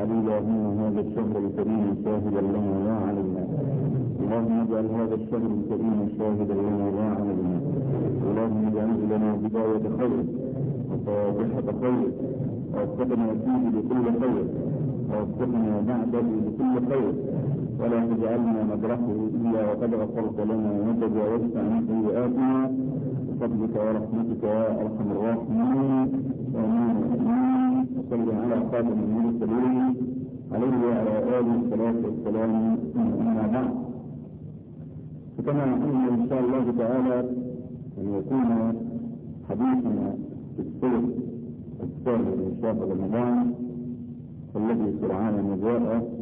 اجعل اللهم هذا الشهر الكريم شاهدا لنا لا علينا. اللهم اجعل هذا الشهر الكريم شاهدا لنا لا علينا. اللهم اجعله لنا بداية خير وفاتحة خير، ووفقنا فيه بكل خير، ووفقنا بعده بكل خير، ولا تجعلنا نبرحه الا وقد غفرت لنا وتجاوزت عن سيئاتنا بفضلك ورحمتك يا ارحم الراحمين. امين امين. وصل على خاتم المرسلين عليه وعلى اله الصلاه والسلام. اما بعد، فكما نحن ان شاء الله تعالى ان يكون حديثنا في السور الثاني من شهر رمضان الذي سرعان ما جاء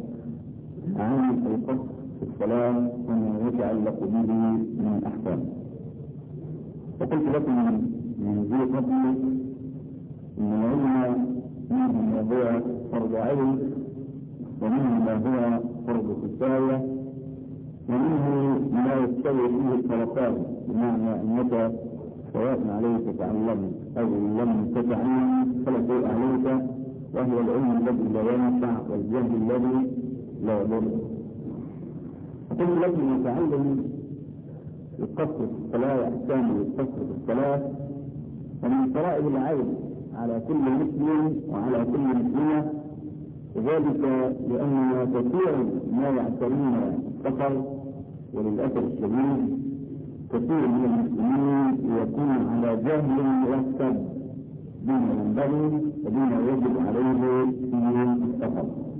عن القصر في الصلاه وما يتعلق به من احكام. فقلت لكم من ذي قبل ان العلم منه ما هو فرض عين، ومنه ما هو فرض كفايه، ومنه ما يستوي فيه الطرفان، بمعنى انك سواء عليك تعلمت او لم تتعلم فلا شيء عليك، وهو العلم الذي لا ينفع والجهل الذي لا يضر. فقلت لكم نتعلم القصر في الصلاه واحكام القصر في الصلاه، ومن فرائض العين على كل مسلم وعلى كل مسلمه، وذلك لاننا كثير ما يعترينا السفر، وللاسف الشديد كثير من المسلمين يكون على جهل مركب بما ينبغي وبما يجب عليه في السفر.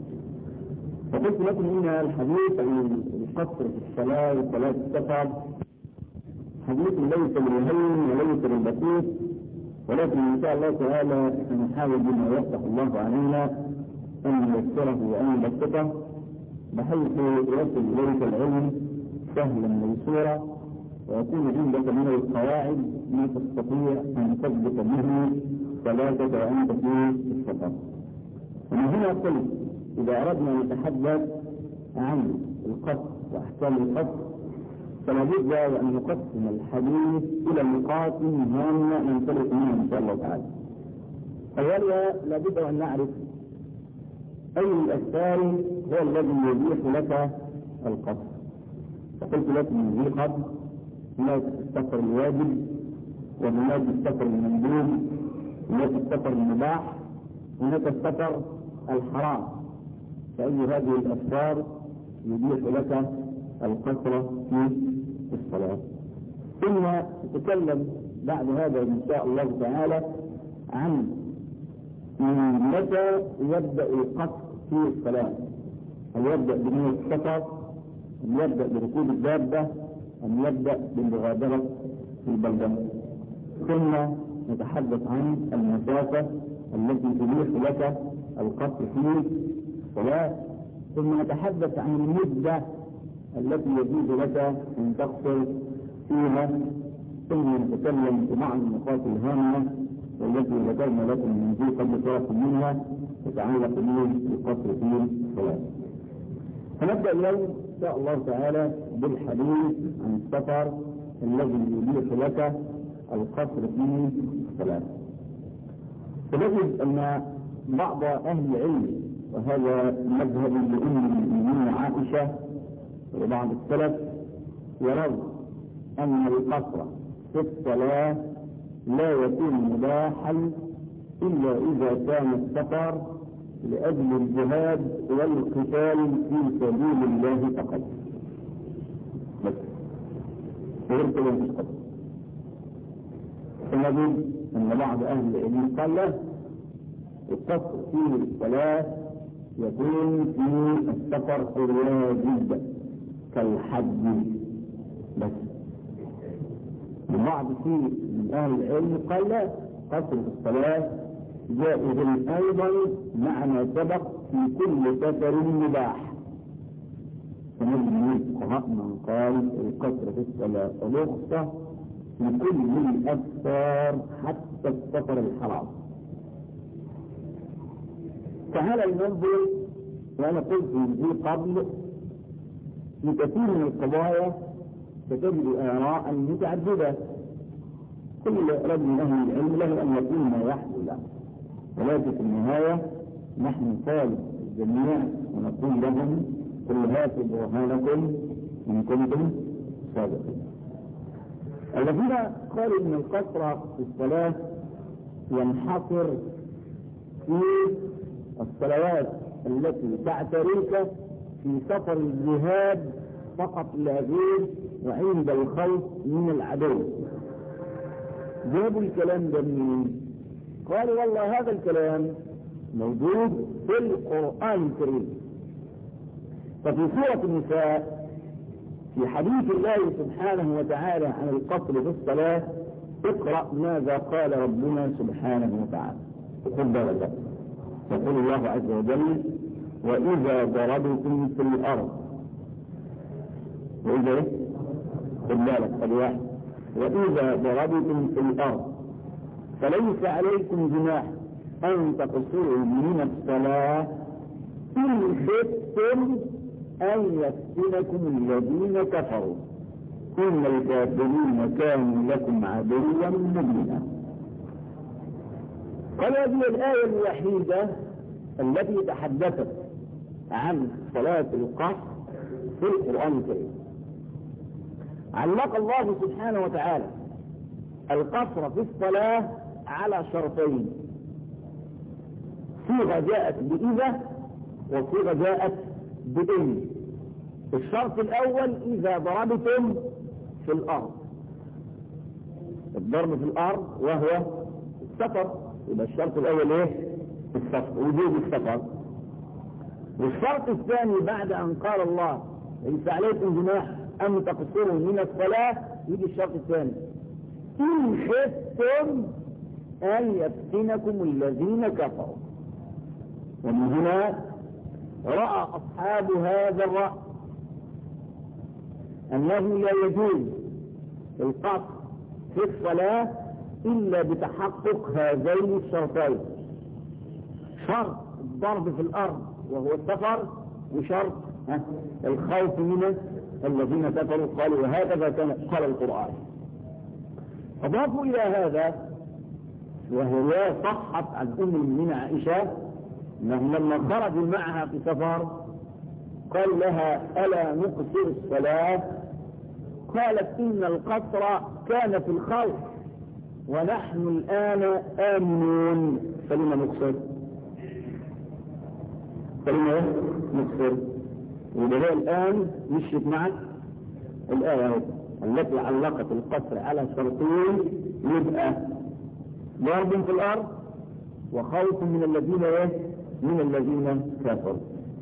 فقلت لكم ان الحديث عن القصر في الصلاه وصلاه السفر حديث ليس بالهين وليس بالبسيط، ولكن ان شاء الله تعالى سنحاول بما يفتح الله علينا ان نيسره وان نبسطه بحيث يصل اليك العلم سهلا ميسورا، ويكون عندك من القواعد ما تستطيع ان تثبت به صلاتك وانت في السفر. ومن هنا قلت اذا اردنا ان نتحدث عن القصر واحكام القصر فلا بد ان نقسم الحديث الى نقاط هامه ننطلق منها ان شاء الله تعالى. اولا لابد ان نعرف اي الاسفار هو الذي يبيح لك القصر. فقلت لك من ذي قبل هناك السفر الواجب، وهناك السفر المندوب، هناك السفر المباح، هناك السفر الحرام. فأي هذه الأسفار يبيح لك القصر في الصلاة. ثم نتكلم بعد هذا إن شاء الله تعالى عن متى يبدأ القصر في الصلاة. هل يبدأ بنية السفر؟ أم يبدأ بركوب الدابة؟ أم يبدأ بالمغادرة في البلدة؟ ثم نتحدث عن المسافة التي تبيح لك القصر في الصلاة. ثم نتحدث عن المدة التي يجوز لك أن تقصر فيها. ثم نتكلم في بعض النقاط الهامة والتي ذكرنا لكم من ذي قبل طرف منها تتعلق بالقصر في الصلاة. فنبدأ اليوم إن شاء الله تعالى بالحديث عن السفر الذي يبيح لك القصر في الصلاة. فنجد أن بعض أهل العلم، وهذا مذهب لأم المؤمنين عائشة وبعض السلف، يرون أن القصر في الصلاة لا يكون مباحا إلا إذا كان السفر لأجل الجهاد والقتال في سبيل الله فقط. بس غير كده مش قصر. فنجد أن بعض أهل العلم قال لا، القصر في الصلاة يكون في السفر الواجب كالحج بس. وبعض من أهل العلم قال لا، قصر في الصلاة جائز أيضا مع ما سبق في كل سفر مباح. فنجد من الفقهاء من قال القصر في الصلاة رخصة في كل الأسفار حتى السفر الحرام. تعالى ننظر، وأنا قلت في قبل في كثير من القضايا ستجد آراء متعددة، كل رجل من أهل العلم له أن يكون ما يحدث له، ولكن في النهاية نحن نطالب جميعا ونقول لهم قل هاتوا برهانكم إن كنتم صادقين. الذين قالوا إن القصر في الصلاة ينحصر في الصلوات التي تعتريك في سفر الجهاد فقط لا غير وعند الخوف من العدو. جابوا الكلام ده منين؟ قالوا والله هذا الكلام موجود في القرآن الكريم. ففي سورة النساء في حديث الله سبحانه وتعالى عن القصر في الصلاة اقرأ ماذا قال ربنا سبحانه وتعالى. خذ بالك، يقول الله عز وجل وإذا ضربتم في الأرض، وإذا خذ بالك الواحد، وإذا ضربتم في الأرض فليس عليكم جناح أن تقصروا من الصلاة إن خفتم أن يفتنكم الذين كفروا إن الكافرين كانوا لكم عدوا مبينا. قال هذه الآية الوحيدة التي تحدثت عن صلاة القصر في القرآن الكريم. علق الله سبحانه وتعالى القصر في الصلاة على شرطين، صيغة جاءت بإذا وصيغة جاءت بإن. الشرط الأول إذا ضربتم في الأرض، الضرب في الأرض وهو السفر، يبقى الشرط الأول إيه؟ السفر، وجود السفر. والشرط الثاني بعد أن قال الله ليس عليكم جناح أن تقصروا من الصلاة، يجي الشرط الثاني إن خفتم أن يفتنكم الذين كفروا. ومن هنا رأى أصحاب هذا الرأي أنه لا يجوز القصر في الصلاة إلا بتحقق هذين الشرطين، شرط الضرب في الأرض وهو السفر، وشرط الخوف من الذين كفروا. قالوا وهكذا كان قال القرآن. أضافوا إلى هذا وهي صحت عن أم المؤمنين عائشة أنهم لما خرجوا معها في سفر قال لها ألا نقصر الصلاة؟ قالت إن القصر كان في الخوف ونحن الآن آمنون فلما نقصر؟ فلما نقصر؟ وده الآن مشيت معك الآية التي علقت القصر على شرطين، يبقى ضرب في الأرض وخوف من الذين كفروا.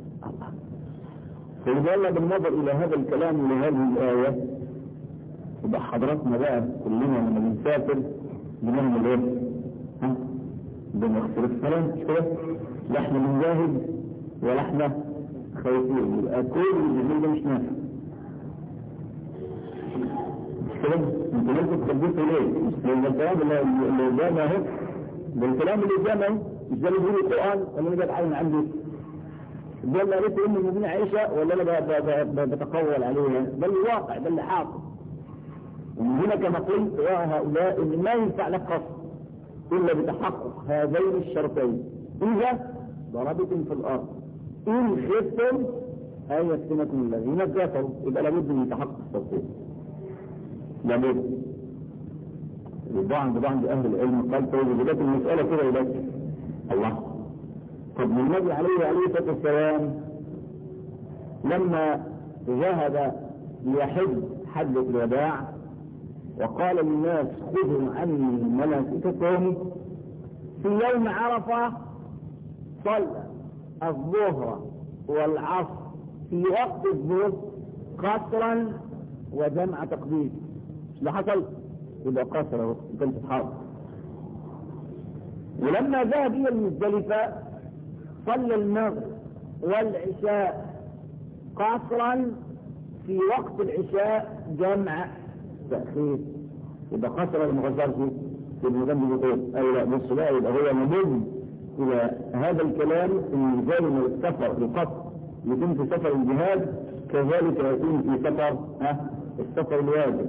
فإذا بالنظر إلى هذا الكلام ولهذه الآية يبقى حضراتنا بقى كلنا لما بنسافر بنعمل ايه؟ بنغسل الصلاة مش كده؟ لا احنا بنجاهد ولا احنا خايفين، يبقى كل اللي ده مش نافع. مش كده؟ انتوا لازم تثبتوا ليه؟ مش لان الكلام اللي قدامه اهو، ده الكلام اللي قدامه اهو، مش ده اللي بيقول القرآن ولا اللي جاب عين عندي؟ ده اللي قالت ام المؤمنين عائشة ولا انا بتقول عليه؟ ده اللي واقع، ده اللي حاصل. ومن هنا كما قلت يا هؤلاء ان ما ينفع لك قصر الا بتحقق هذين الشرطين، اذا ضربتم في الارض ان خفتم ان يفتنكم الذين كفروا، يبقى لابد من تحقق الشرطين، لابد. بعض اهل العلم قال فوجدت المساله كده يبقى الله. طب النبي عليه الصلاه والسلام لما ذهب ليحج حجة الوداع وقال للناس خذوا عني مناسككم، في يوم عرفة صلى الظهر والعصر في وقت الظهر قصرا وجمع تقديم. اللي حصل يبقى قصر كنت تحاول. ولما ذهب الى المزدلفة صلى المغرب والعشاء قصرا في وقت العشاء جمع تأخير، يبقى قصر المغزر في المجمع يقول أي لا بص بقى، يبقى هو مضم إلى هذا الكلام إن زي ما السفر القصر يكون في سفر الجهاد كذلك يكون في سفر السفر الواجب،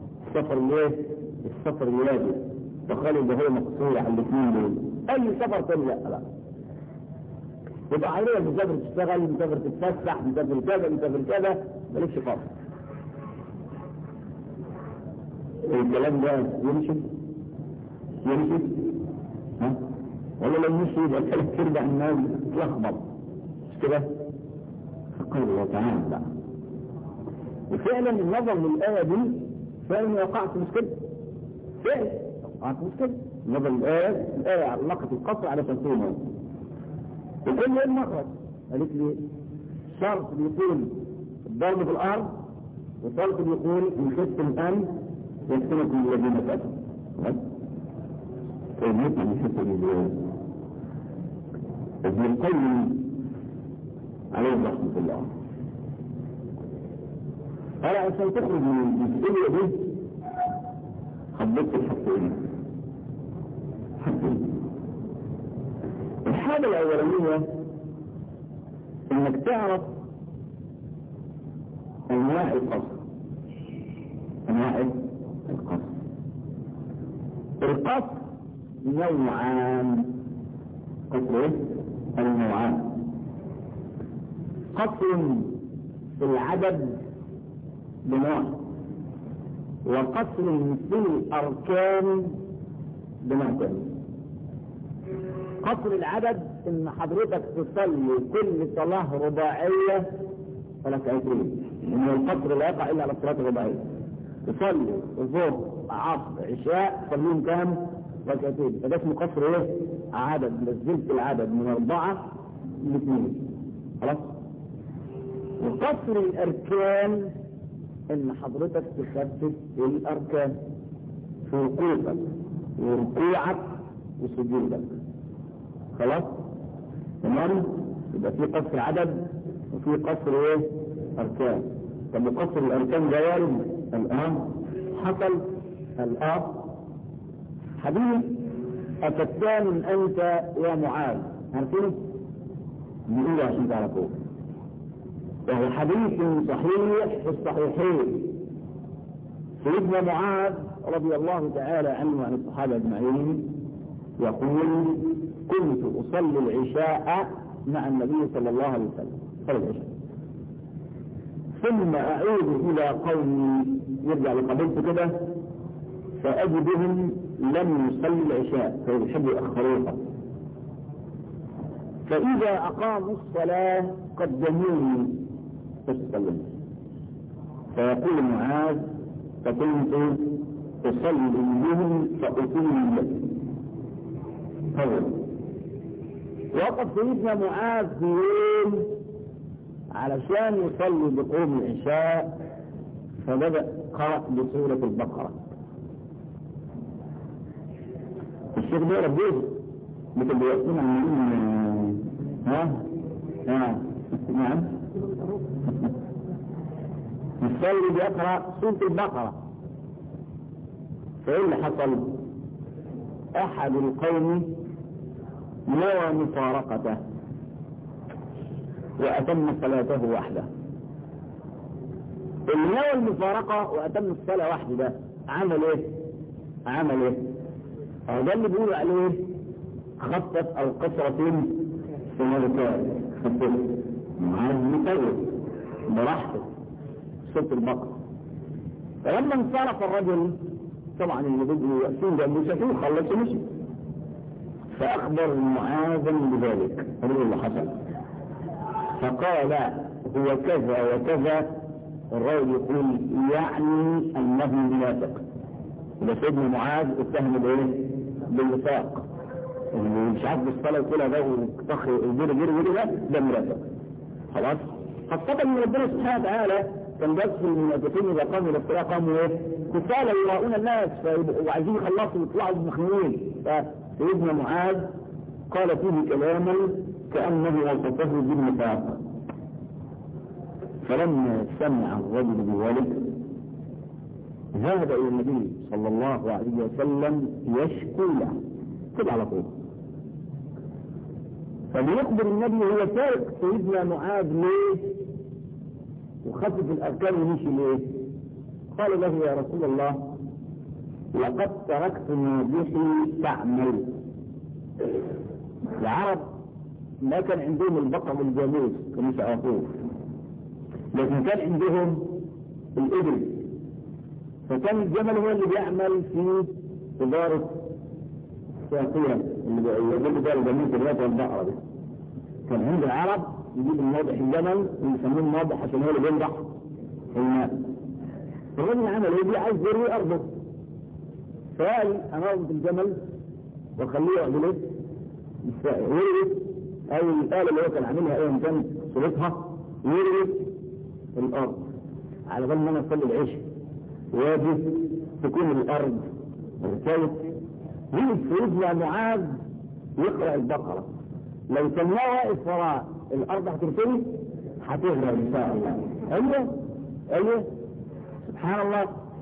السفر الواجب. فقالوا ده هو مقصور على الاثنين دول، أي سفر تاني لا. يبقى حضرتك مسافر تشتغل، مسافر تتفسح، مسافر كذا، مسافر كذا، مالكش قصر. الكلام ده يمشي؟ يمشي؟ ها؟ ولا لو مشي يبقى الحلف ترجع الناس تلخبط، مش كده؟ فقال الله تعالى لا. وفعلا النظر للآية دي فعلا وقعت مشكلة. فعلا وقعت مشكلة. النظر الآية علقت القصر على تنفيذها. وكل يوم مخرج قالت لي شرط بيقول الضرب في الأرض، وشرط بيقول إن خفتم أن يفتنكم الذين كفروا. فهمت عن الحته دي ابن القيم عليه رحمه الله قال عشان تخرج من الدنيا دي خبطت الحاجتين. الحاجه الاولانيه انك تعرف انواع القصر. انواع القصر نوعان. قصر النوعان قصر في العدد بنوع، وقصر في الأركان بنوع ثاني. قصر العدد ان حضرتك تصلي كل صلاة رباعية ركعتين، ان القصر لا يقع الا على الصلاة الرباعية. تصلي الظهر عصر عشاء صليهم كام؟ ركعتين. فده اسمه قصر ايه؟ عدد. نزلت العدد من 4 ل 2. خلاص. وقصر الاركان ان حضرتك تخفف الاركان في وقوفك وركوعك وسجودك. خلاص تمام. يبقى في قصر عدد وفي قصر ايه؟ اركان. طب قصر الاركان ده وارد الان حصل الان. حديث أفتان أنت يا معاذ، عارفينه؟ نقوله عشان تعرفوه. وهو حديث صحيح في الصحيحين. سيدنا معاذ رضي الله تعالى عنه وعن الصحابة أجمعين يقول: كنت أصلي العشاء مع النبي صلى الله عليه وسلم، صلى العشاء، ثم أعود إلى قومي، يرجع لقبيلته كده، فأجدهم لم يصلي العشاء فيحبوا يأخروها، فإذا أقاموا الصلاة قدموني فاستلموا. فيقول معاذ: فكنت أصلي بهم فأتم لهم. وقف سيدنا معاذ في يوم علشان يصلي بقوم العشاء، فبدأ قرأ بسورة البقرة. الشيخ ده ربيه مثل بيقسم عن نعم الصلي بيقرأ سورة البقرة. فإيه اللي حصل؟ أحد القوم نوى مفارقته وأتم صلاته وحده. اللي نوى المفارقة وأتم الصلاة وحده عمل ايه؟ ده اللي بيقولوا عليه خطت او قصرة في ملكات خطت معاذ مطول براحته صوت البقرة. فلما انصرف الرجل طبعا اللي بدوا يأتون جنبه شافوه خلصوا مشي، فأخبر معاذا بذلك. هو اللي حصل، فقال: هو كذا وكذا. الرجل يقول يعني أنه منافق. إذا سيدنا معاذ اتهم بايه؟ بالنفاق. اللي مش عارف بالصلاه وكلها ده وطخ الجري ده منافق. خلاص. خاصة ان ربنا سبحانه وتعالى كان بيصف المنافقين اذا قاموا الى الصلاه قاموا ايه؟ كسالى يراؤون الناس وعايزين يخلصوا ويطلعوا مخنوقين. فسيدنا معاذ قال فيه كلاما كانه وصفه بالنفاق. فلما سمع الرجل بذلك ذهب الى النبي صلى الله عليه وسلم يشكو له كده على طول. فبيخبر النبي هو تارك سيدنا معاذ ليه وخفف الاركان ومشي ليه؟ قال له: يا رسول الله، لقد تركت ناجحي تعمل. العرب ما كان عندهم البقر والجاموس كانوا يعرفوه، لكن كان عندهم الإبل، فكان الجمل هو اللي بيعمل في إدارة الساقية اللي بيقول الجاموس دلوقتي والبقرة دي. كان عند العرب يجيب الناضح الجمل ويسموه الناضح عشان هو اللي بينضح الماء. الرجل عمل ايه؟ دي عايز يروي أرضه، فقال أنا أربط الجمل وأخليه يعمل ايه؟ يروي أو الآلة اللي هو كان عاملها أيا كانت صورتها يروي الأرض على بال ما أنا أصلي العشاء واجي تكون الأرض ارتوت. يجي سيدنا معاذ يقرأ البقرة، لو كان واقف وراء الأرض هترتوي هتغرق إن شاء الله. أيوه سبحان الله.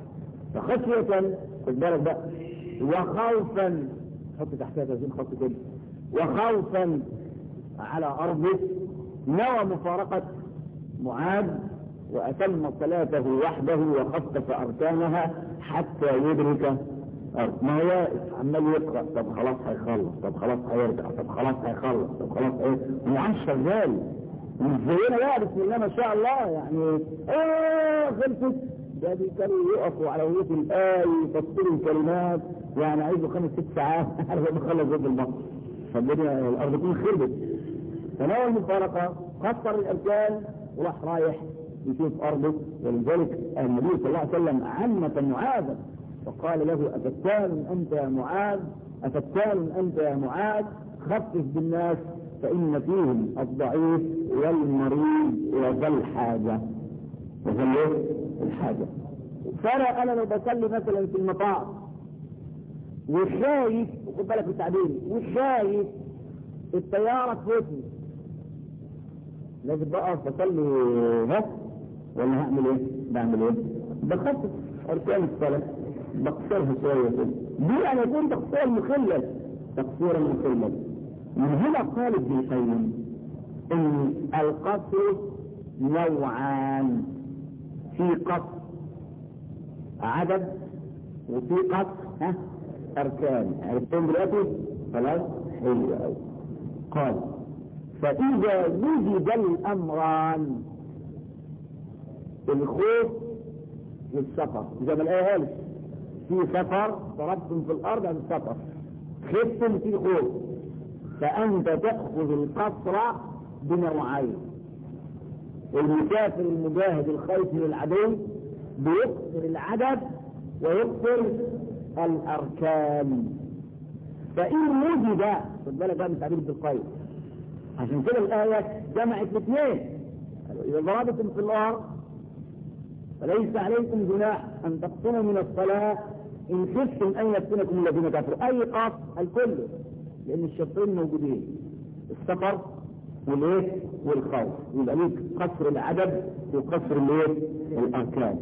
فخشية خد بالك بقى، وخوفا حط تحتها 30 خط كده، وخوفا على أرضه نوى مفارقة معاذ وأتم صلاته وحده وخفف أركانها حتى يدرك أرض. ما هو واقف عمال يقرأ، طب خلاص هيخلص، طب خلاص هيرجع، طب خلاص هيخلص، طب خلاص معاذ شغال مش زينا بقى بسم الله ما شاء الله يعني خلصت. ده كانوا يقفوا على وجه الآية يفسروا الكلمات، يعني عايزوا 5-6 ساعات عشان يخلص ضد البطن، فالدنيا الأرض تكون خربت. فنوى المفارقة قصر الأركان وراح رايح يشوف أرضه. ولذلك النبي صلى الله عليه وسلم عنف معاذا وقال له أفتان أنت يا معاذ، أفتان أنت يا معاذ، خفف بالناس فإن فيهم الضعيف والمريض وذا الحاجة. الحاجة. فأنا لو بصلي مثلا في المطار وخايف، خد بالك بالتعبير، وخايف الطيارة تفوتني، لازم بقى بصلي ولا هعمل ايه؟ بعمل ايه؟ بخفف أركان الصلاة، بقصرها شوية كده، دي أنا يكون تقصير مخلل، تقصير مخلل. من هنا قال ابن القيم ان القصر نوعان، في قصر عدد وفي قصر أركان. عرفتم دلوقتي؟ خلاص حلو قوي. قال فإذا وجد الأمران، الخوف والسفر، زي ما الآية قالت في سفر ضربتم في الأرض عن السفر، خفتم في خوف، فأنت تأخذ القصر بنوعين. المسافر المجاهد الخايف من العدو بيقصر العدد ويقصر الأركان. فإن وجد، خد بالك بقى من تعبير ابن القيم، عشان كده الآية جمعت الاثنين، إذا ضربتم في الأرض فليس عليكم جناح أن تقصروا من الصلاة إن خفتم أن يفتنكم الذين كفروا. أي قصر الكل، لأن الشرطين موجودين، السفر والخوف، يبقى ليك قصر العدد وقصر الأركان.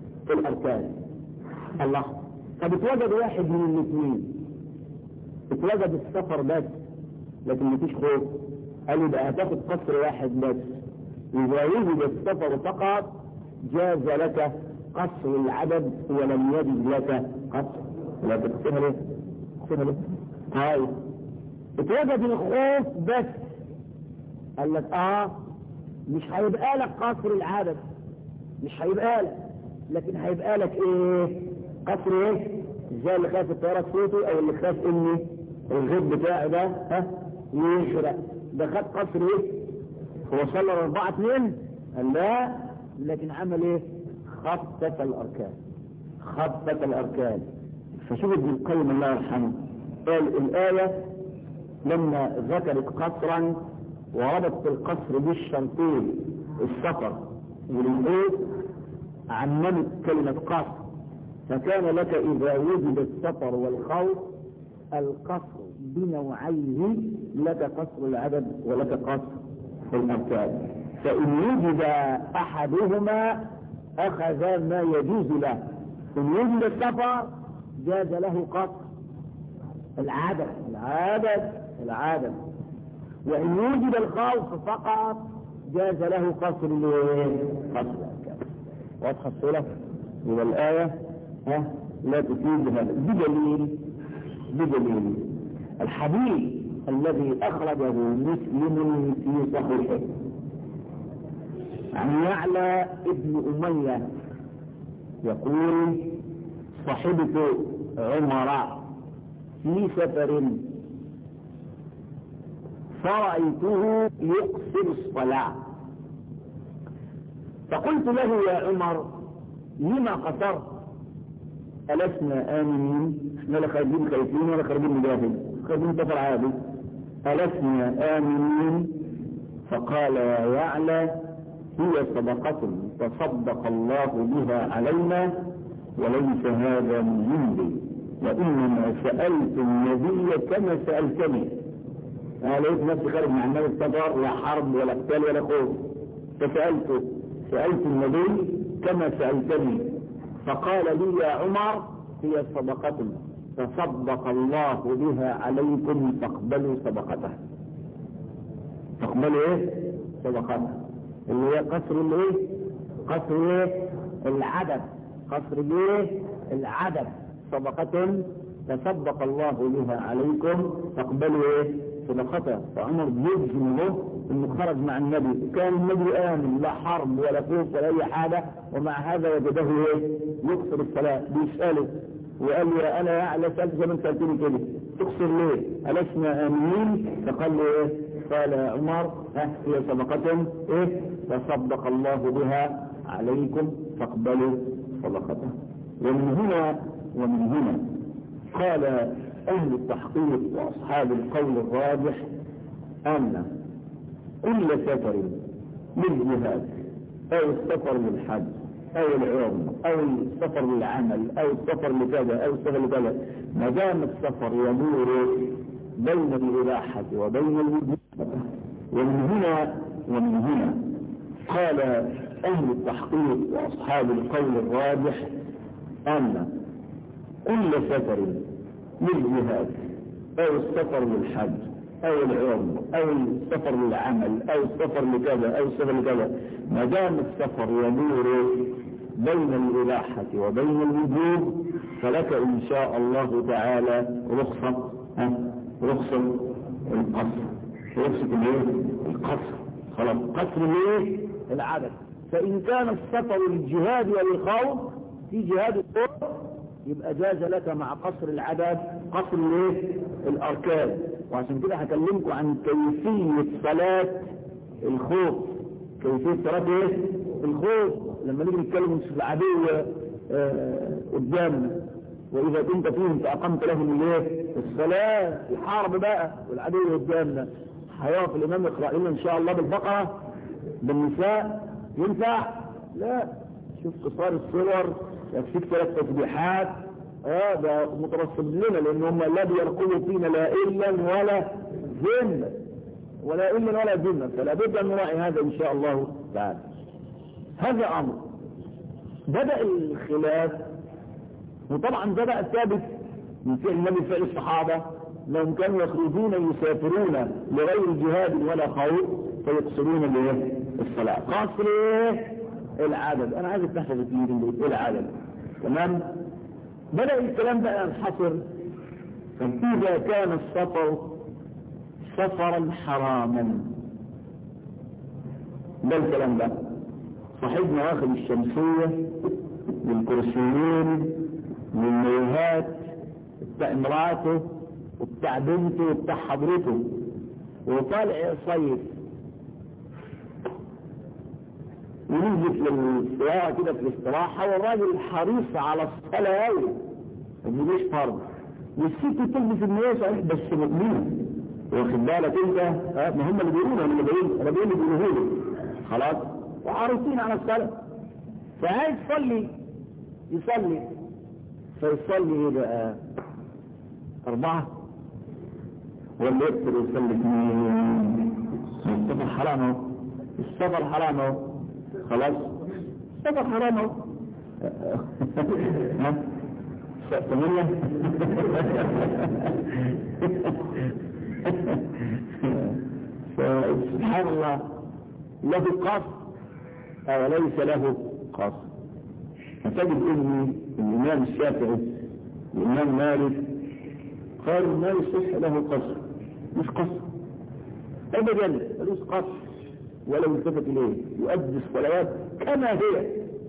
الله. طب اتوجد واحد من الاثنين، اتوجد السفر بس لكن مفيش خوف، قالوا بقى هتاخد قصر واحد بس. إذا وجد السفر فقط جاز لك قصر العدد ولم يجد لك قصر، لا تقصرها ليه؟ طيب اتوجد الخوف بس، قال لك مش هيبقى لك قصر العدد، مش هيبقى لك، لكن هيبقى لك ايه؟ قصر ايه؟ زي اللي خاف الطيارة تفوته او اللي خاف ان الغيب بتاعه ده يغرق، ده خد قصر ايه؟ هو صلى 4-2 قال لا، لكن عمل ايه؟ خفف الاركان. فشوف ابن القيم الله يرحمه قال الآية لما ذكرت قصرا وربطت القصر بالشرطين السفر والخوف عممت كلمة قصر، فكان لك إذا وجد السفر والخوف القصر بنوعيه، لك قصر العدد ولك قصر الأركان. فإن وجد أحدهما أخذ ما يجوز له. إن وجد السفر جاز له قصر العدد، وإن وجد الخوف فقط جاز له قصر الأركان. واضحة الصورة؟ يبقى الآية لا تفيد هذا بدليل الحديث الذي أخرجه مسلم في صحيحه عن يعلى ابن أمية يقول: صحبت عمر في سفر فرأيته يقصر الصلاة، فقلت له: يا عمر لما قصرت؟ ألسنا آمنين؟ احنا لا خارجين خايفين ولا خارجين مجاهد، خارجين سفر عادي. ألسنا آمنين؟ فقال: يا يعلى هي صدقة تصدق الله بها علينا وليس هذا من عندي، وإنما سألت النبي كما سألتني. أنا لقيت نفسي خارج مع النبي السفر، لا حرب ولا قتال ولا خوف، سألت النبي كما سألتني، فقال لي: يا عمر هي صدقة تصدق الله بها عليكم فاقبلوا صدقته. تقبلوا ايه؟ صدقته، اللي هي قصر الايه؟ قصر ايه؟ العدد. قصر الايه؟ العدد. صدقة تصدق الله بها عليكم فاقبلوا ايه؟ صدقته. فعمر يجزم له انه خرج مع النبي، كان النبي آمن، لا حرب ولا خوف ولا اي حاجة، ومع هذا وجده ايه؟ يقصر الصلاة. بيسأله وقال له: انا يعلى سألت زي ما انت قلت لي كده، تقصر ليه؟ ألسنا آمنين؟ فقال له ايه؟ قال: يا عمر هي صدقة ايه؟ تصدق الله بها عليكم فاقبلوا صدقته. ومن هنا قال أهل التحقيق وأصحاب القول الراجح أن كل سفر للجهاد أو السفر للحج أو العمرة أو السفر للعمل أو السفر لكذا أو السفر لكذا، ما دام السفر يدور بين الإباحة وبين الوجوب. ومن هنا قال أهل التحقيق وأصحاب القول الراجح أن كل سفر للجهاد أو السفر للحج أو العمرة أو السفر للعمل أو السفر لكذا أو السفر لكذا، ما دام السفر يدور بين الإباحة وبين الوجوب، فلك إن شاء الله تعالى رخصة القصر. رخصة القصر. خلاص، قصر ليه؟ العدد. فإن كان السفر للجهاد وللخوف في جهاد الخوف يبقى جاز لك مع قصر العدد قصر ليه؟ الأركان. وعشان كده هكلمكم عن كيفية صلاة الخوف. كيفية صلاة ايه؟ الخوف لما نيجي نتكلم في العدو قدامنا، وإذا كنت فيهم فأقمت لهم الايه؟ الصلاة. الحرب بقى والعدو قدامنا، هيقف الإمام يقرأ لنا إن شاء الله بالبقرة بالنساء؟ ينفع؟ لا. شوف قصار الصور يكفيك 3 تسبيحات، ده مترصد لنا، لأن هم لا بيرقبوا فينا لا إلا ولا ذمة ولا ذمة، فلا بد أن نراعي هذا إن شاء الله تعالى. هذا أمر بدأ الخلاف، وطبعا بدأ ثابت من فعل النبي فعل الصحابة، لهم كانوا يخرجون يسافرون لغير جهاد ولا خوف فيقصرون الصلاة. قصر العدد. أنا عايز تحفظ ايه العدد. تمام. بدأ الكلام بقى ينحصر، فإذا كان السفر سفرا حراما، ده الكلام ده صاحبنا واخد الشمسية والكرسيين والميهات بتاع امراته وبتاع بنته وبتاع حضرته، وطالع يصيف ونزلت للسيارة كده في الاستراحة، والراجل حريص على الصلاة أوي، ما بيجيش فرض، والست تلبس النية صحيح بس مؤمنة، واخد بالك انت؟ ما هم اللي بيقولوا، انا اللي بيقولوا خلاص، وحريصين على الصلاة. فعايز يصلي فيصلي ايه بقى؟ 4 ولا يكتر يصلي 2؟ السفر حرام اهو، السفر حرام اهو، خلاص السفر حرام اهو. 8 سبحان الله، له قصد أو ليس له قصد. فتجد إن الإمام الشافعي والإمام مالك قالوا ما يصح له قصد، مش قصر ابدا، ملوش قصر ولا يلتفت اليه، يؤدي الصلوات كما هي.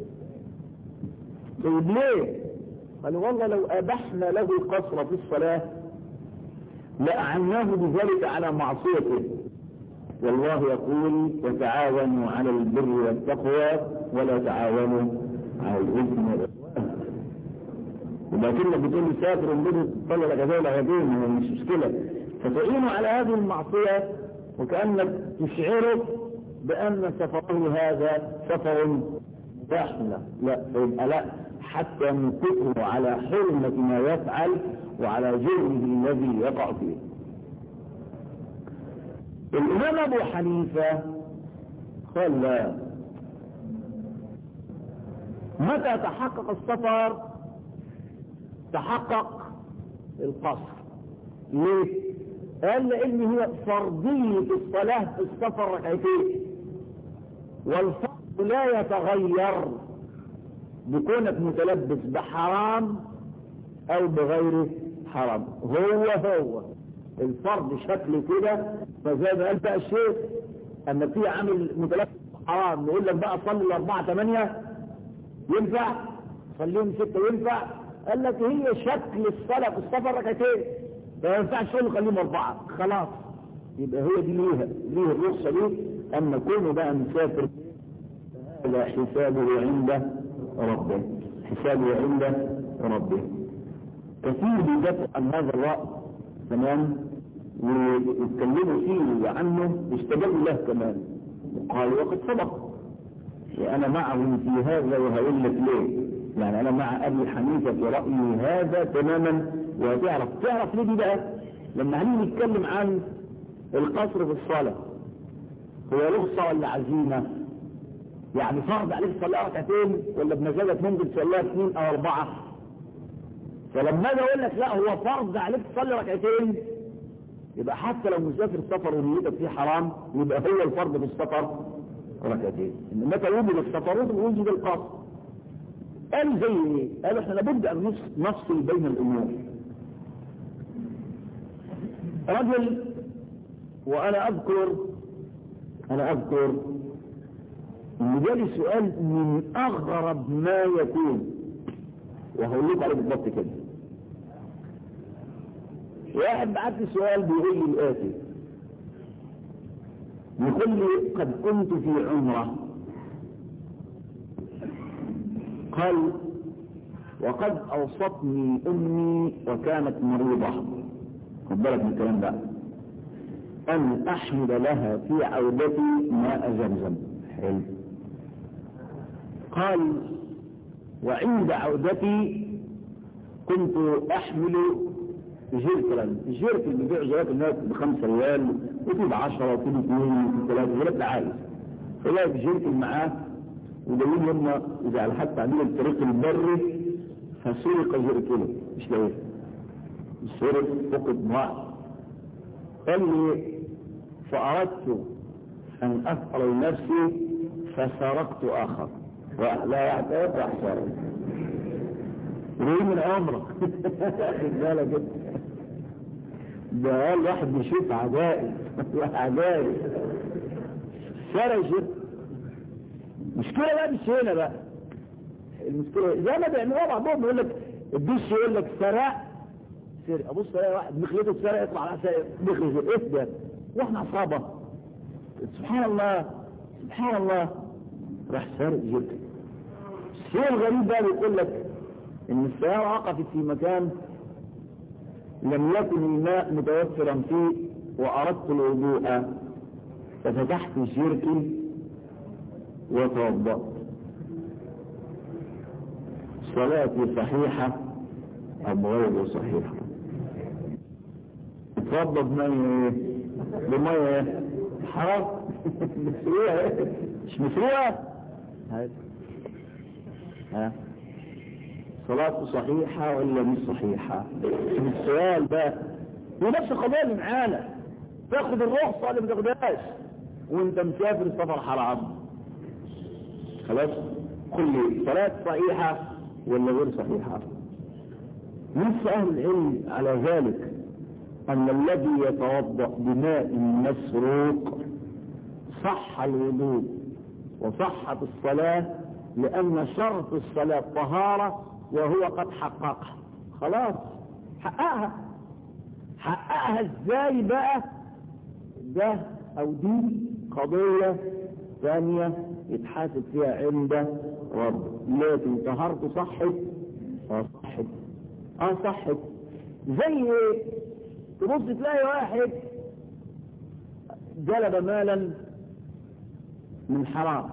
طيب ليه؟ قالوا والله لو ابحنا له القصر في الصلاه لأعناه بذلك على معصيته، والله يقول وتعاونوا على البر والتقوى ولا تعاونوا على الإثم والعدوان. ولكنك بتقول لي سافر ومدد تصلي ركعتين ولا ركعتين مش مشكلة، فتعينوا على هذه المعصية وكأنك تشعره بأن سفره هذا سفر مباح. لا فيبقى لا، حتى نقره على حرمة ما يفعل وعلى جرمه الذي يقع فيه. الإمام أبو حنيفة قال لا، متى تحقق السفر تحقق القصر. ليه؟ قال لأن هي فرضية الصلاة في السفر ركعتين، والفرض لا يتغير بكونك متلبس بحرام او بغير حرام، هو الفرض شكله كده. فزي ما قال بقى الشيخ اما في عامل متلبس بحرام يقول لك بقى صلي 4-8 ينفع، صليهم 6 ينفع. قال لك هي شكل الصلاه في السفر ركعتين، ما ينفعش تقول خليهم 4 خلاص. يبقى هي دي ليه الرخصه دي. اما كونه بقى مسافر هذا حسابه عند ربه، حسابه عند ربه. كثير بيدافع عن هذا الرأي تمام، ويتكلموا فيه عنه واستجابوا له كمان وقالوا وقد سبق. وأنا معهم في هذا وهقول لك ليه. يعني أنا مع أبي حنيفة في رأيي هذا تماما. وتعرف ليه دي بقى؟ لما هنيجي نتكلم عن القصر في الصلاة، هو رخصة ولا عزيمة؟ يعني فرض عليك تصليها ركعتين ولا بمزاجك ممكن تصليها 2 أو 4؟ فلما اجي اقول لك لا هو فرض عليك تصلي ركعتين، يبقى حتى لو مسافر سفر ونيتك فيه حرام يبقى هو الفرض في السفر ركعتين. ان متى وجد السفر وجد القصر. قال زي ايه؟ قال احنا لابد ان نفصل بين الامور. رجل، وانا اذكر ان جالي سؤال من اغرب ما يكون، وهقول لكم عليه بالضبط كده. واحد بعت لي سؤال بيقول لي الآتي، يقول لي قد كنت في عمرة، قال وقد أوصتني أمي وكانت مريضة، خد بالك من الكلام ده، أن أحمد لها في عودتي ماء زمزم. حلو. قال وعند عودتي كنت أحمل جيركلا، الجيركل بيبيع زيات الناس ب5 ريال وفي ب10 وفي ب2 وفي 3 زي ما عايز. فلاقي جيركل معاه وجايين لما إذا على حتى عندنا الطريق البري فسرق جيركله، مش لاقيه، سرق فقد ضاع. قال لي فأردت أن أفعل نفسي فسرقت آخر، لا يعتبر أحسن ليه من عمرك. أخذ بالك كده، ده قال واحد بيشوف عجائب عجائب سرق. مشكلة بقى مش هنا بقى، المشكلة زي ما بيعملوها بعضهم، يقول لك الدش يقول لك سرق، ابص الاقي واحد مخلته سرق يطلع على مخلته ايه ده، واحنا عصابة. سبحان الله سبحان الله، راح سارق جدا. الشيء الغريب بقى بيقول لك ان السيارة وقفت في مكان لم يكن الماء متوفرا فيه واردت الوضوء ففتحت الجيركن وتوضأت. صلاتي صحيحة ام غير صحيحة؟ اتوضأ بمية حرام مسروقة، مش مسروقة ها؟ صلاته صحيحة ولا مش صحيحة؟ السؤال ده ونفس القضية اللي معانا، تاخد الرخصة ولا ما تاخدهاش وانت مسافر السفر حرام؟ خلاص قل لي صلاة صحيحة ولا غير صحيحة؟ نص اهل العلم على ذلك، أن الذي يتوضأ بماء مسروق صح الوضوء وصحت الصلاة، لأن شرط الصلاة طهارة وهو قد حققها. خلاص حققها ازاي بقى؟ ده أو دي قضية ثانية يتحاسب فيها عند رب. لكن طهارته صحت صحت. زي تبص تلاقي واحد جلب مالا من حرام،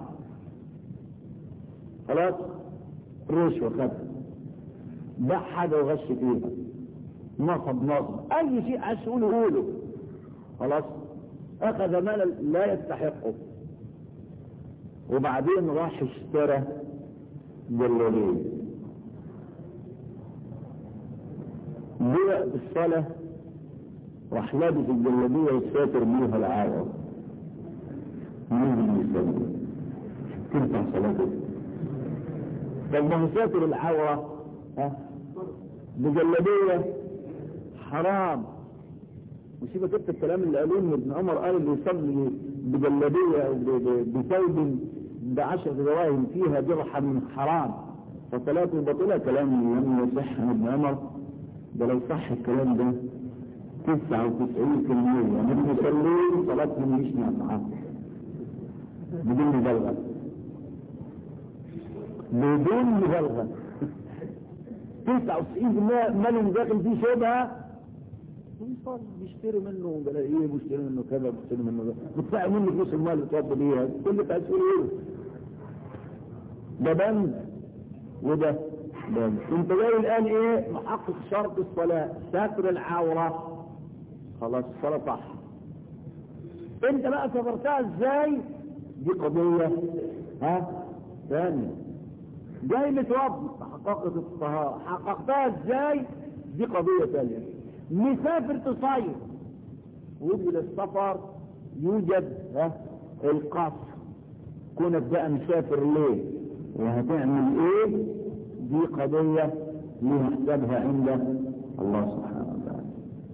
خلاص رشوة خدها، باع حاجة وغش فيها، نصب اي شيء عايز قوله خلاص، اخذ مالا لا يستحقه، وبعدين راح اشترى جلابيه بيع بالصلاة، راح لابس الجلابيه وساتر بيها العاوة، مين يسوي تنفع صلاته؟ طب ما هو ساتر العورة بجلابيه حرام. وسيبك انت الكلام اللي قالوه ان ابن عمر قال اللي يصلي بجلابيه او بثوب ب10 دراهم فيها درهم حرام فصلاته باطله، كلام لم يصح عن ابن عمر. ده لو صح الكلام ده 99% من المصلين صلاتهم مش نافعه بدون مبالغه، بدون مبالغه. 99% مالهم داخل فيه شبهه، بيشتري منه بلاقيه، بيشتري منه كذا، بيشتري منه ده، بتدفع منه فلوس المال اللي توضى بيها، كل بتاع ايه؟ ده بند وده بند. انت جاي الان ايه؟ محقق شرط الصلاه ستر العوره، خلاص الصلاه صح. انت بقى سترتها ازاي؟ دي قضيه ثانيه. جاي متوضي حققت الطهاره، حققتها ازاي؟ دي قضيه ثانيه. مسافر تصيف، ويجي السفر يوجد القصر، كونك بقى مسافر ليه وهتعمل ايه؟ دي قضية لها حسابها عند الله سبحانه وتعالى.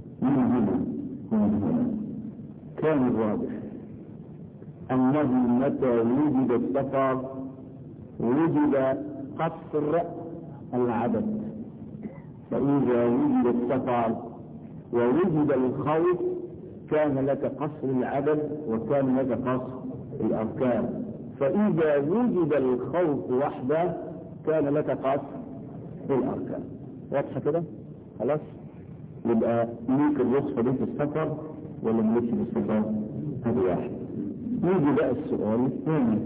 من هنا كان الراجح انه متى وجد السفر وجد قصر العدد، فإذا وجد السفر ووجد الخوف كان لك قصر العدد وكان لك قصر الأركان. فإذا وجد الخوف وحده كان لك قصر الأركان. واضحة كده؟ خلاص؟ يبقى ليك الرخصة دي في السفر ولا مليكش في السفر؟ هذا واحد. يجي بقى السؤال الثاني،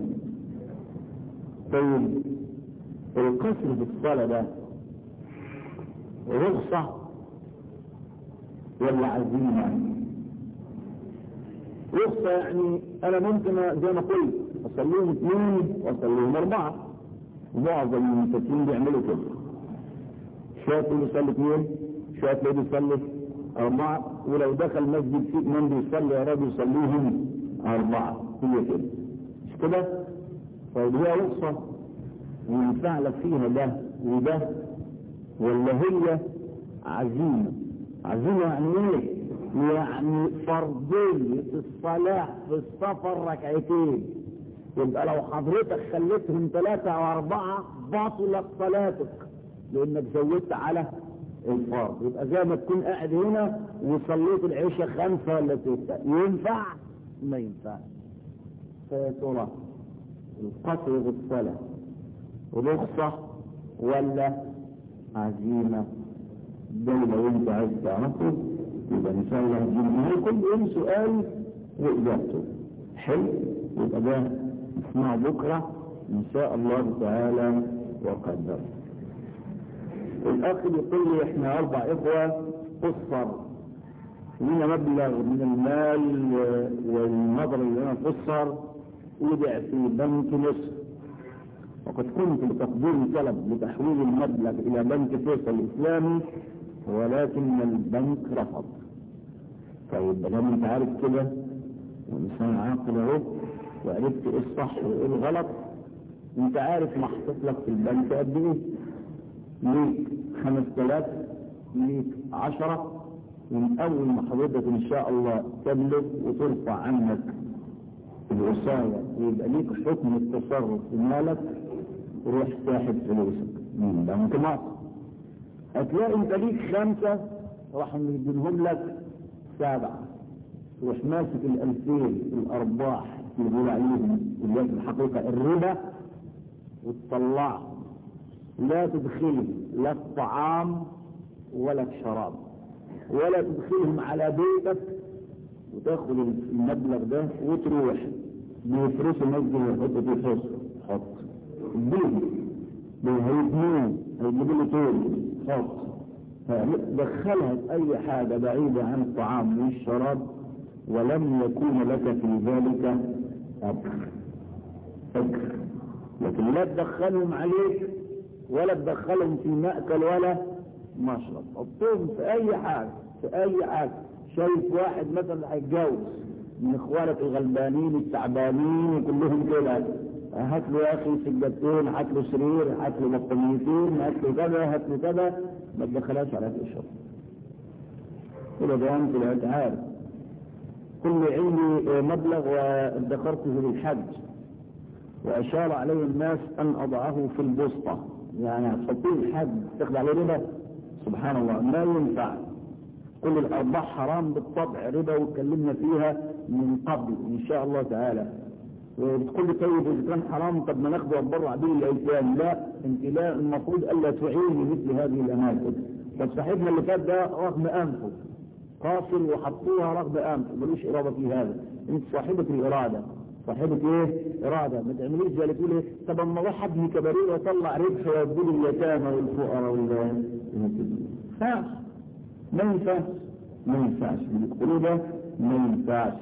طيب القصر في الصلاة ده رخصة ولا عزيمة؟ رخصة يعني انا ممكن زي ما قلت اصليهم 2 واصليهم 4، ومعظم المساكين بيعملوا كده، شوية تقول يصلي 2، شوية تلاقيه بيصلي 4، ولو دخل مسجد فيه من بيصلي يا راجل يصليهم 4، هي كده مش كده؟ طيب هي رخصة وينفع لك فيها ده وده ولا هي عزيمة؟ عزيمة يعني ايه؟ يعني فرضية الصلاة في السفر 2 يبقى لو حضرتك خليتهم 3 أو 4 باطلت صلاتك لانك زودت على الفرض. يبقى زي ما تكون قاعد هنا وصليت العشاء 5 ولا 6، ينفع؟ ما ينفع. فيا ترى القصر في الصلاة رخصة ولا عزيمة؟ ده لو انت عايز تعرفه يبقى ان شاء الله هتجيب كل يوم سؤال واجابته حلو، يبقى ده نسمعه بكره ان شاء الله تعالى وقدر. الاخ يقول لي احنا 4 اخوه قصر، لنا مبلغ من المال والمبلغ اللي انا قصر ودع في بنك مصر، وقد كنت بتقديم طلب لتحويل المبلغ الى بنك فيصل الاسلامي ولكن البنك رفض. طيب لما انت عارف كده وانسان عاقل اهو وعرفت ايه الصح وايه الغلط، انت عارف محطوط لك في البنك قد ايه؟ ليك 5000، ليك 10، من أول ما حضرتك إن شاء الله تبلغ وترفع عنك الوصاية ويبقى ليك حكم التصرف في مالك، روح ساحب فلوسك من بنك مصر. هتلاقي انت ليك 5 راح ندينهم لك 7، تروح ماسك 2000 الأرباح اللي بيقول عليهم اللي هي في الحقيقة الربا وتطلعهم، لا تدخلهم لا الطعام ولا الشراب ولا تدخلهم على بيتك، وتاخد المبلغ ده وتروح بيفرسوا مسجد ويحطوا فيه حصر، حط البيت هيبنوه هيجيبوا له طول حط، دخلها في اي حاجه بعيده عن الطعام والشراب ولم يكون لك في ذلك اجر. لكن لا تدخلهم عليك ولا تدخلهم في مأكل ولا مشرب، حطهم في اي حاجه في اي حاجه. شايف واحد مثلا هيتجوز من اخوانك الغلبانين التعبانين وكلهم كده، هات له يا اخي سجادتين، هات له سرير، هات له بطانيتين، هات له كذا، هات له كذا، ما تدخلهاش على الشرب. كده ده انت لا عارف. كل عندي مبلغ وادخرته للحج، واشار عليه الناس ان اضعه في البسطه، يعني هتحطيه الحج تاخد عليه ربا؟ سبحان الله، ما ينفع. كل الارباح حرام بالطبع ربا، واتكلمنا فيها من قبل ان شاء الله تعالى. وبتقول لي طيب اذا كان حرام طب ما ناخده ونبرع به الايتام. لا، انت لا، المفروض الا تعيني مثل هذه الاماكن. طب صاحبنا اللي فات ده رغم انفه قاصر وحطوها رغم انفه، ملوش اراده في هذا. انت صاحبه الاراده، صاحبه ايه؟ اراده. ما تعمليش زي اللي تقول ايه طب اما اروح ابني كباريه واطلع ربح وادي اليتامى والفقراء ما ينفعش ما ينفعش بيقولوا ده ما ينفعش.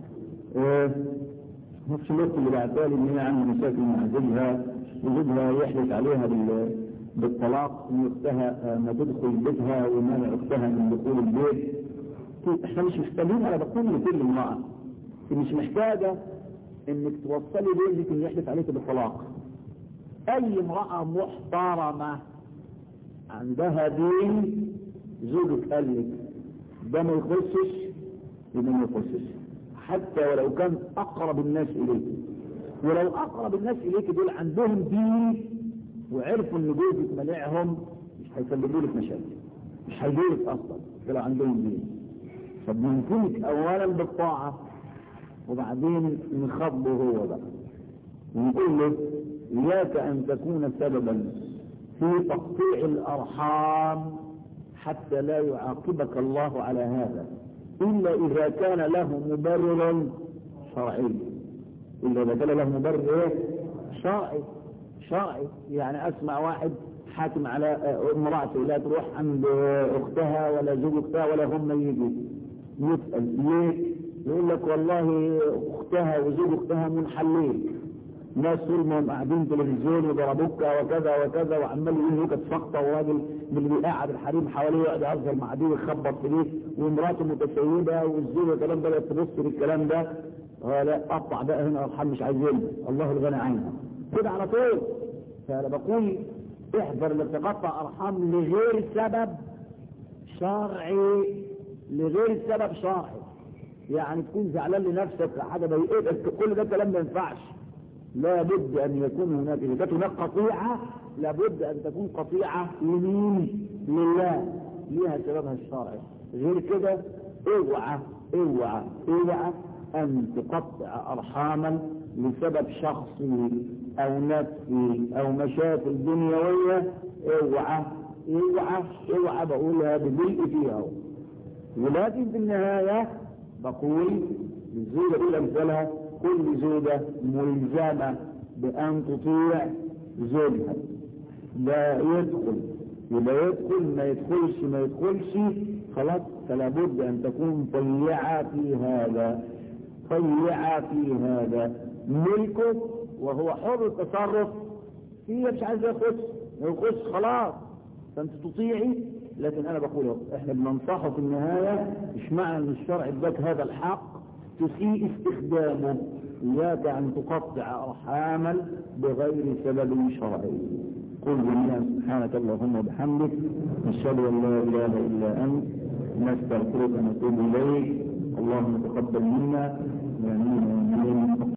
نفس الوقت اللي بعتها لي ان هي عندها مشاكل مع زوجها وزوجها يحلف عليها بالطلاق ان اختها ما تدخل بيتها ومانع اختها من دخول البيت. احنا مش محتاجين، انا بقول لكل امراه مش محتاجه انك توصلي جوزك ان يحلف عليك بالطلاق. اي امراه محترمه عندها دين زوجك قال لك ده ما يخصش يبقى ما يخصش، حتى ولو كان اقرب الناس اليك. ولو اقرب الناس اليك دول عندهم دين وعرفوا ان جوزك منعهم مش هيسببوا لك مشاكل، مش هيجيلك اصلا لو عندهم دين. فبننفذك اولا بالطاعه وبعدين نخبه هو بقى ونقول له اياك ان تكون سببا في تقطيع الارحام حتى لا يعاقبك الله على هذا إلا إذا كان له مبرر شرعي. إلا إذا كان له مبرر شرعي. يعني أسمع واحد حاكم على امرأته لا تروح عند أختها ولا زوج أختها ولا هم يجوا، يسأل ليه؟ يقول لك والله أختها وزوج أختها منحلين، ناس طول قاعدين تلفزيون وضربوك وكذا وكذا وعمال يقول لك تسقطه، وراجل من اللي بيقعد الحريم حواليه يقعد يهزر مع دي ويخبط في دي، ومراته متسيبه والزوجه الكلام ده تبص للكلام ده لا قطع بقى هنا ارحام مش عايزين الله الغنى عنها كده على طول. فانا بقول احذر انك تقطع ارحام لغير سبب شرعي، لغير سبب شرعي. يعني تكون زعلان لنفسك حاجه ضايقتك، كل ده كلام ما ينفعش. لا بد ان يكون هناك، اذا كانت هناك قطيعه لابد ان تكون قطيعه لمين؟ لله، ليها سببها الشرعي. غير كده اوعى اوعى اوعى ان تقطع ارحاما لسبب شخصي او نفسي او مشاكل دنيويه. اوعى اوعى اوعى بقولها بملء فيها. ولكن في النهايه بقول للزوجه دي امثالها كل زوجة ملزمة بأن تطيع زوجها. لا يدخل يبقى يدخل، ما يدخلش خلاص. فلا بد أن تكون طيعة في هذا، طيعة في هذا ملكه وهو حر التصرف فيه، مش عايز يخش خلاص فأنت تطيعي. لكن أنا بقول احنا بننصحه في النهاية مش معنى أن الشرع اداك هذا الحق تسيء استخدامه. إياك أن تقطع أرحاما بغير سبب شرعي. قل جميعا سبحانك اللهم وبحمدك نشهد أن لا إله إلا أنت نستغفرك ونتوب إليك. اللهم تقبل منا. آمين آمين.